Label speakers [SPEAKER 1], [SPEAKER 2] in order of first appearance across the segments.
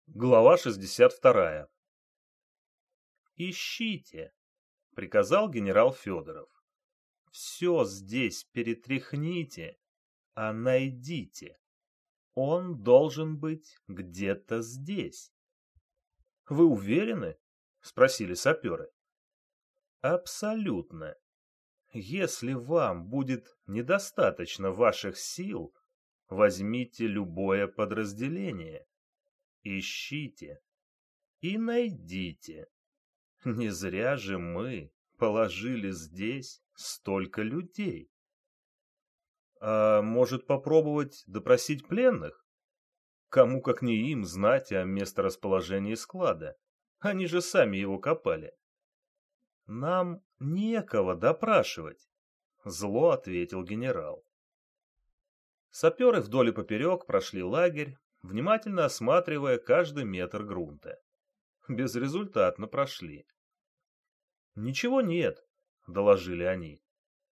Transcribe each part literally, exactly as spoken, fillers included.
[SPEAKER 1] Глава шестьдесят вторая. «Ищите», — приказал генерал Федоров. «Все здесь перетряхните, а найдите. Он должен быть где-то здесь». «Вы уверены?» — спросили саперы. «Абсолютно. Если вам будет недостаточно ваших сил, возьмите любое подразделение. Ищите и найдите. Не зря же мы положили здесь столько людей. А может попробовать допросить пленных? Кому как не им знать о месторасположении склада. Они же сами его копали. Нам некого допрашивать, зло ответил генерал. Саперы вдоль и поперек прошли лагерь, внимательно осматривая каждый метр грунта. Безрезультатно прошли. «Ничего нет», — доложили они.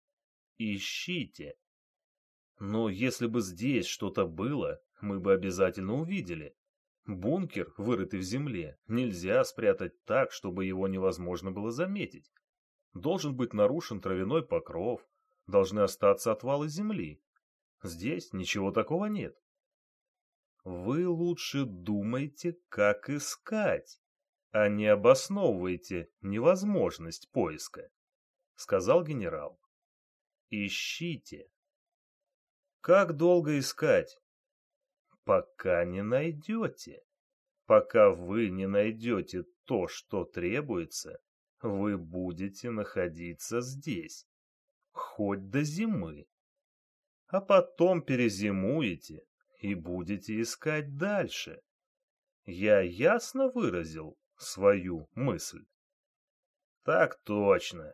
[SPEAKER 1] «Ищите. Но если бы здесь что-то было, мы бы обязательно увидели. Бункер, вырытый в земле, нельзя спрятать так, чтобы его невозможно было заметить. Должен быть нарушен травяной покров, должны остаться отвалы земли. Здесь ничего такого нет. Вы лучше думайте, как искать, а не обосновывайте невозможность поиска», — сказал генерал. «Ищите». «Как долго искать?» «Пока не найдете. Пока вы не найдете то, что требуется, вы будете находиться здесь, хоть до зимы. А потом перезимуете и будете искать дальше. Я ясно выразил свою мысль?» «Так точно».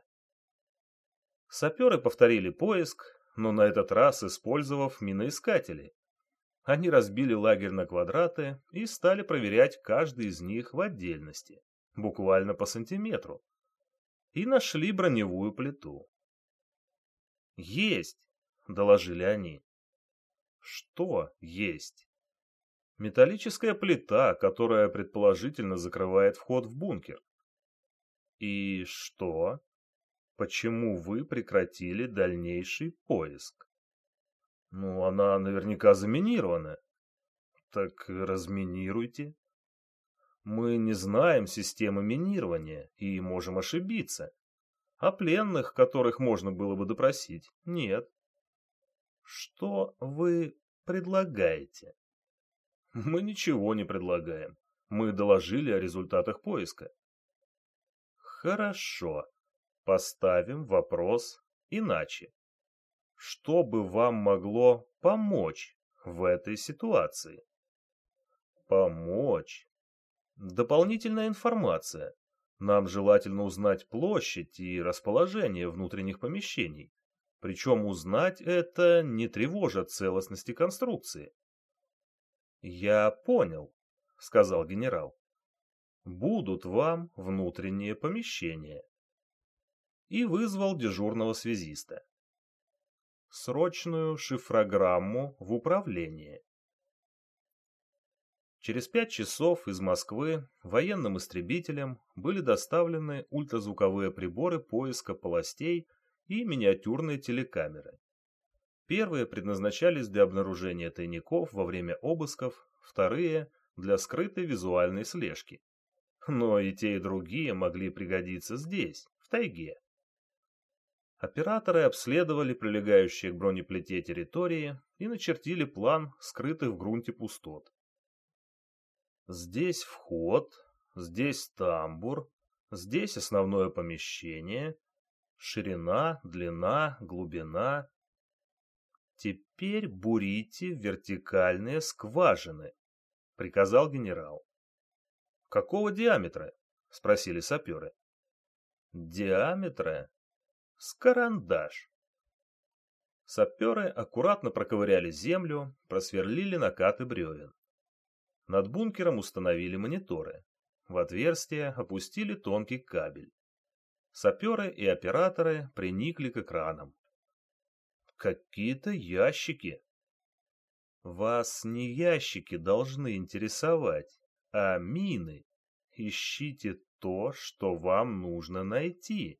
[SPEAKER 1] Саперы повторили поиск, но на этот раз использовав миноискатели. Они разбили лагерь на квадраты и стали проверять каждый из них в отдельности, буквально по сантиметру. И нашли броневую плиту. «Есть!» — доложили они. «Что есть?» «Металлическая плита, которая предположительно закрывает вход в бункер». «И что? Почему вы прекратили дальнейший поиск?» «Ну, она наверняка заминирована». «Так разминируйте». «Мы не знаем системы минирования и можем ошибиться. А пленных, которых можно было бы допросить, нет». «Что вы предлагаете?» «Мы ничего не предлагаем. Мы доложили о результатах поиска». «Хорошо. Поставим вопрос иначе. Что бы вам могло помочь в этой ситуации?» «Помочь? Дополнительная информация. Нам желательно узнать площадь и расположение внутренних помещений. Причем узнать это, не тревожа целостности конструкции». «Я понял», — сказал генерал. «Будут вам внутренние помещения». И вызвал дежурного связиста. Срочную шифрограмму в управление. Через пять часов из Москвы военным истребителям были доставлены ультразвуковые приборы поиска полостей и миниатюрные телекамеры. Первые предназначались для обнаружения тайников во время обысков, вторые – для скрытой визуальной слежки. Но и те, и другие могли пригодиться здесь, в тайге. Операторы обследовали прилегающие к бронеплите территории и начертили план скрытых в грунте пустот. Здесь вход, здесь тамбур, здесь основное помещение, ширина, длина, глубина. «Теперь бурите вертикальные скважины», — приказал генерал. «Какого диаметра?» — спросили саперы. «Диаметра? С карандаш». Саперы аккуратно проковыряли землю, просверлили накаты бревен. Над бункером установили мониторы. В отверстие опустили тонкий кабель. Саперы и операторы приникли к экранам. «Какие-то ящики». «Вас не ящики должны интересовать, а мины. Ищите то, что вам нужно найти.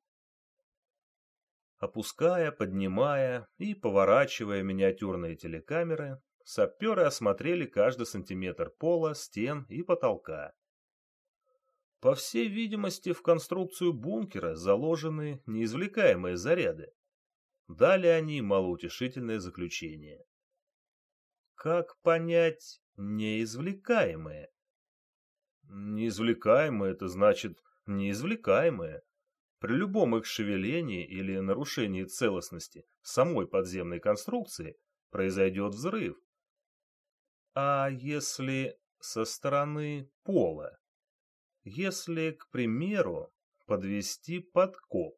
[SPEAKER 1] Опуская, поднимая и поворачивая миниатюрные телекамеры, саперы осмотрели каждый сантиметр пола, стен и потолка. По всей видимости, в конструкцию бункера заложены неизвлекаемые заряды. Дали они малоутешительное заключение. Как понять неизвлекаемые? Неизвлекаемые — это значит неизвлекаемые. При любом их шевелении или нарушении целостности самой подземной конструкции произойдет взрыв. А если со стороны пола? Если, к примеру, подвести подкоп?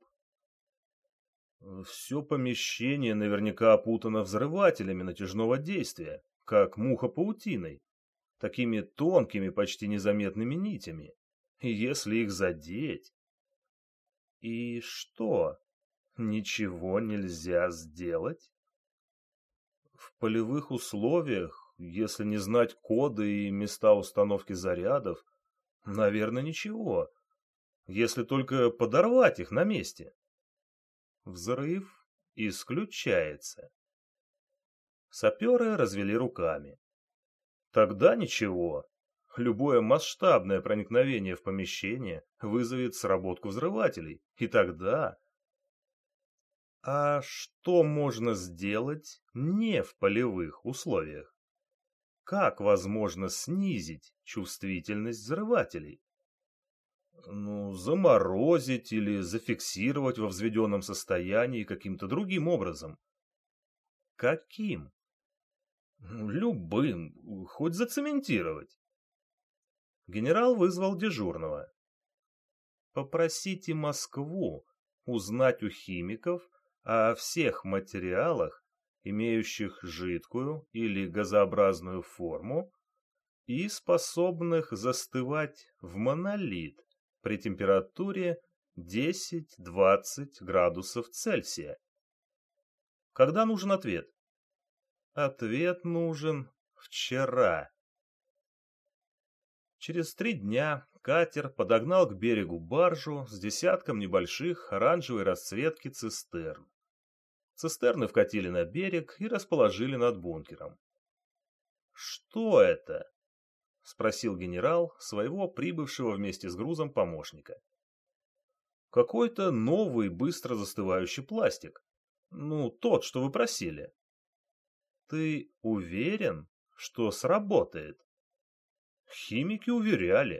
[SPEAKER 1] Все помещение наверняка опутано взрывателями натяжного действия, как муха паутиной, такими тонкими, почти незаметными нитями. И если их задеть... И что? Ничего нельзя сделать? В полевых условиях, если не знать коды и места установки зарядов, наверное, ничего. Если только подорвать их на месте. Взрыв исключается. Саперы развели руками. Тогда ничего. Любое масштабное проникновение в помещение вызовет сработку взрывателей. И тогда... А что можно сделать не в полевых условиях? Как возможно снизить чувствительность взрывателей? Ну, заморозить или зафиксировать во взведенном состоянии каким-то другим образом. Каким? Любым, хоть зацементировать. Генерал вызвал дежурного. Попросите Москву узнать у химиков о всех материалах, имеющих жидкую или газообразную форму и способных застывать в монолит при температуре десять-двадцать градусов Цельсия. Когда нужен ответ? Ответ нужен вчера. Через три дня катер подогнал к берегу баржу с десятком небольших оранжевой расцветки цистерн. Цистерны вкатили на берег и расположили над бункером. «Что это?» — спросил генерал своего прибывшего вместе с грузом помощника. «Какой-то новый быстро застывающий пластик. Ну, тот, что вы просили». «Ты уверен, что сработает?» Химики уверяли.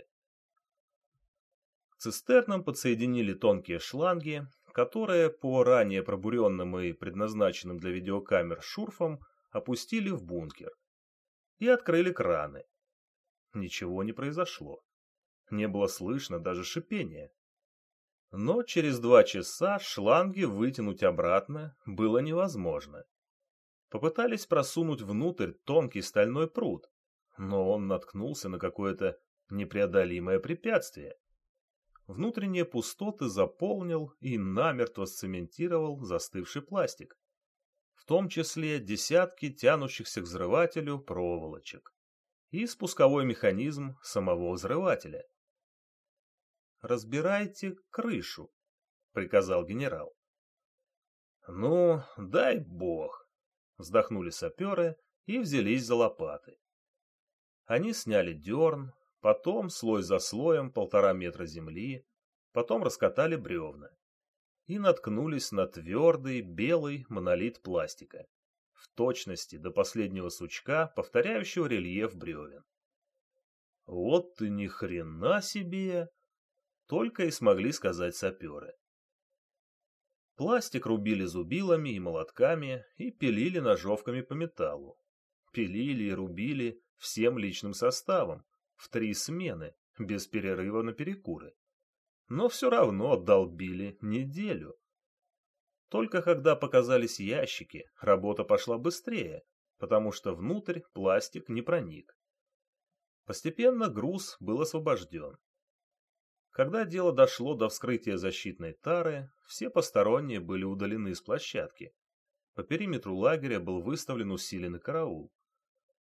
[SPEAKER 1] К цистернам подсоединили тонкие шланги, которые по ранее пробуренным и предназначенным для видеокамер шурфам опустили в бункер и открыли краны. Ничего не произошло. Не было слышно даже шипения. Но через два часа шланги вытянуть обратно было невозможно. Попытались просунуть внутрь тонкий стальной прут, но он наткнулся на какое-то непреодолимое препятствие. Внутренние пустоты заполнил и намертво сцементировал застывший пластик, в том числе десятки тянущихся к взрывателю проволочек и спусковой механизм самого взрывателя. «Разбирайте крышу», — приказал генерал. «Ну, дай бог», — вздохнули саперы и взялись за лопаты. Они сняли дерн, потом слой за слоем полтора метра земли, потом раскатали бревна и наткнулись на твердый белый монолит пластика, в точности до последнего сучка, повторяющего рельеф бревен. «Вот ты ни хрена себе!» — только и смогли сказать саперы. Пластик рубили зубилами и молотками и пилили ножовками по металлу. Пилили и рубили всем личным составом, в три смены, без перерыва на перекуры. Но все равно долбили неделю. Только когда показались ящики, работа пошла быстрее, потому что внутрь пластик не проник. Постепенно груз был освобожден. Когда дело дошло до вскрытия защитной тары, все посторонние были удалены с площадки. По периметру лагеря был выставлен усиленный караул.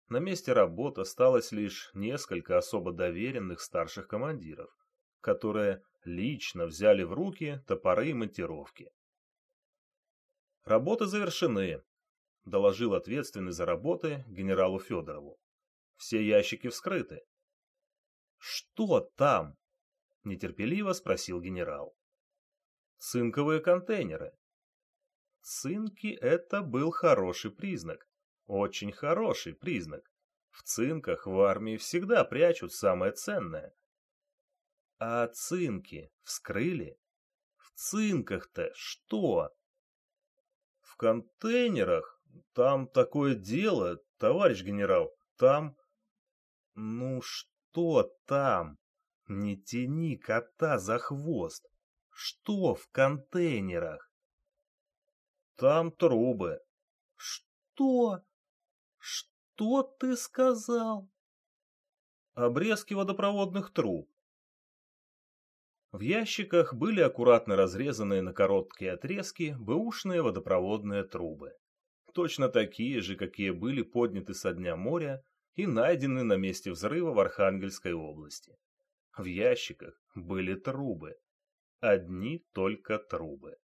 [SPEAKER 1] На месте работ осталось лишь несколько особо доверенных старших командиров, которые лично взяли в руки топоры и монтировки. «Работы завершены», — доложил ответственный за работы генералу Федорову. «Все ящики вскрыты». «Что там?» — нетерпеливо спросил генерал. «Цинковые контейнеры». Цинки — это был хороший признак. Очень хороший признак. В цинках в армии всегда прячут самое ценное. А цинки вскрыли? В цинках-то что? В контейнерах? Там такое дело, товарищ генерал. Там... Ну что там? Не тяни кота за хвост. Что в контейнерах? Там трубы. Что? Что ты сказал? Обрезки водопроводных труб. В ящиках были аккуратно разрезанные на короткие отрезки бэушные водопроводные трубы. Точно такие же, какие были подняты со дна моря и найдены на месте взрыва в Архангельской области. В ящиках были трубы. Одни только трубы.